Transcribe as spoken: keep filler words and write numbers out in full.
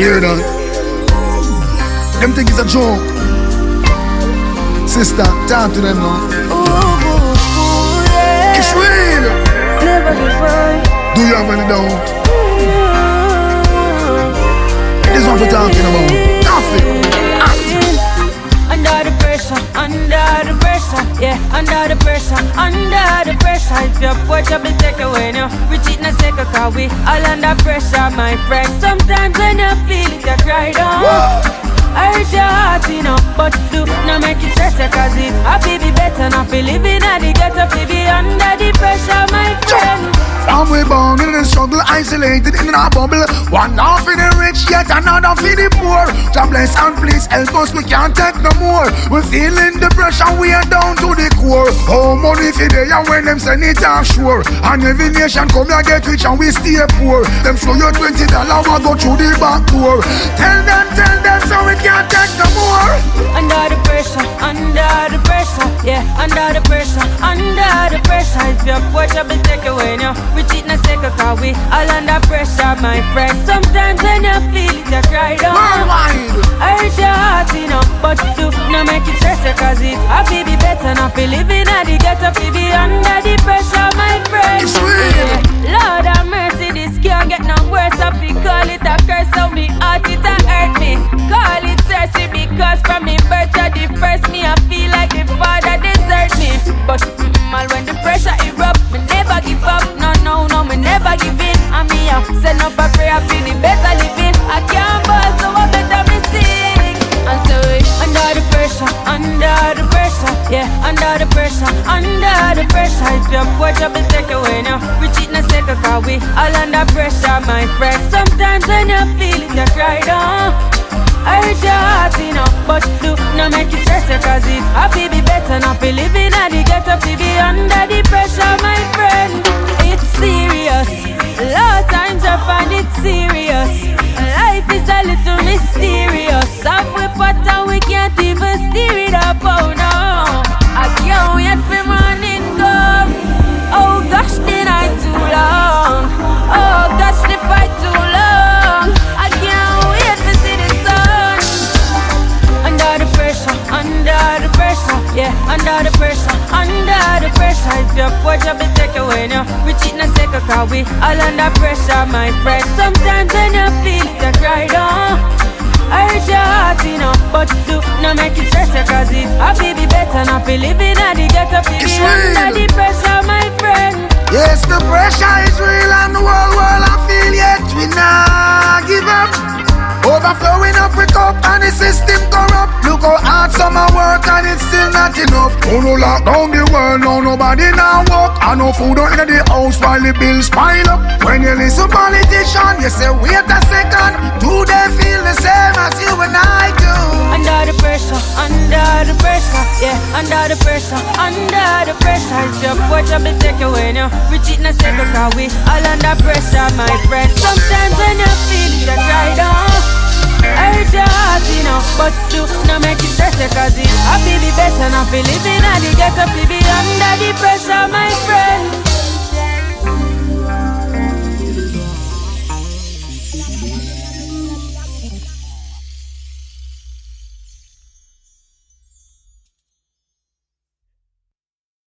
hear that? Them think it's a joke. Sister, talk to them now. Ooh, ooh, yeah. It's real. Never give up. Do you have any doubt? This one we're talking about. Nothing. Under the pressure, under the pressure, yeah, under the pressure, under the pressure. If you're portable, take away now. We cheat in a second, cause we all under pressure, my friend. Sometimes when you feel it, you cry down. I hurt your heart, you know, but do not make it stress, cause it happy be better, not feel living at the ghetto, feel be under the pressure, my friend. From we born in the struggle, isolated in a bubble. One half for the rich, yet another for the poor. God bless and please help us, we can't take no more. We're feeling the pressure, we are down to the core. Oh, money for they and when them send it offshore. And every nation come here get rich and we stay poor. Them show you twenty dollars, we go through the back door. Tell them, tell them, so we can't take no more. Under the pressure, under the pressure, yeah, under the pressure, under the pressure. If you're portable, take away now. We cheat in a second, cause we all under pressure, my friend. Sometimes when you feel it, you cry down. Worldwide. I hurt your heart, you know, but do not make it stress, cause it happy be better, not feel living at the ghetto, feel be under the pressure, my friend. It's real. Yeah. Lord have mercy, this can't get no worse. I feel call it a curse, so me heart it a hurt me. Call it thirsty because from me birth to the first me, I feel like the father desert me. But mm-mm, all when the pressure erupt, me never give up. No, no, no, me never give in. And me up, send up a prayer for the better living. I can't ball, so I better me sing. And so we under the pressure, under the pressure, yeah, under the pressure, under the pressure. If you're portable, take away now. We cheat in a second, cause we all under pressure, my friend. Sometimes when you feel it, you cry down. I hurt your heart, you know, but do not make it stress, cause it happy be better, not feel living at the ghetto, to be under the pressure, my friend. It's serious, a lot of times I find it serious. Life is a little mysterious. Half we pot and we can't even steer it up, oh no. I can't wait for morning come. Oh gosh, the night too long. Oh gosh, the fight too long. I can't wait to see the sun. Under the pressure, under the pressure, yeah, under the pressure, under the pressure. If you're portable, take away now. We cheat in a second, cause we all under pressure, my friend. Sometimes when you feel it, you cry down. I hurt your heart, you know, but do not make it stress, cause it happy be better, not feel living at the ghetto, feel be under the pressure, my friend. Yes, the pressure is real and the whole world I feel, yet we not give up. Overflowing up with cup and the system corrupt. Look how hard summer work and it's still not enough. Oh no, lock down the world, no nobody now walk. And no food out in the house while the bills pile up. When you listen politician, you say wait a second. Do they feel the same as you and I do? Under the pressure, under the pressure, yeah, under the pressure, under the pressure. If you're portable, take away now. We cheat in a second, cause we all under pressure, my friend. Sometimes when you feel it, you cry down. I hurt your heart, you know, but do not make it stress, cause it happy be better, not feel living at the ghetto, feel be under